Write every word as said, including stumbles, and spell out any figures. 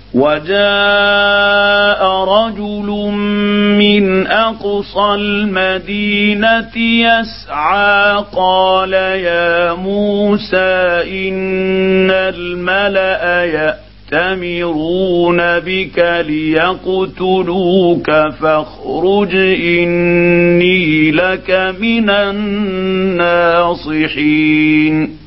وجاء رجل من أقصى المدينة يسعى قال يا موسى إن الملأ يأتمرون بك ليقتلوك فاخرج إني لك من الناصحين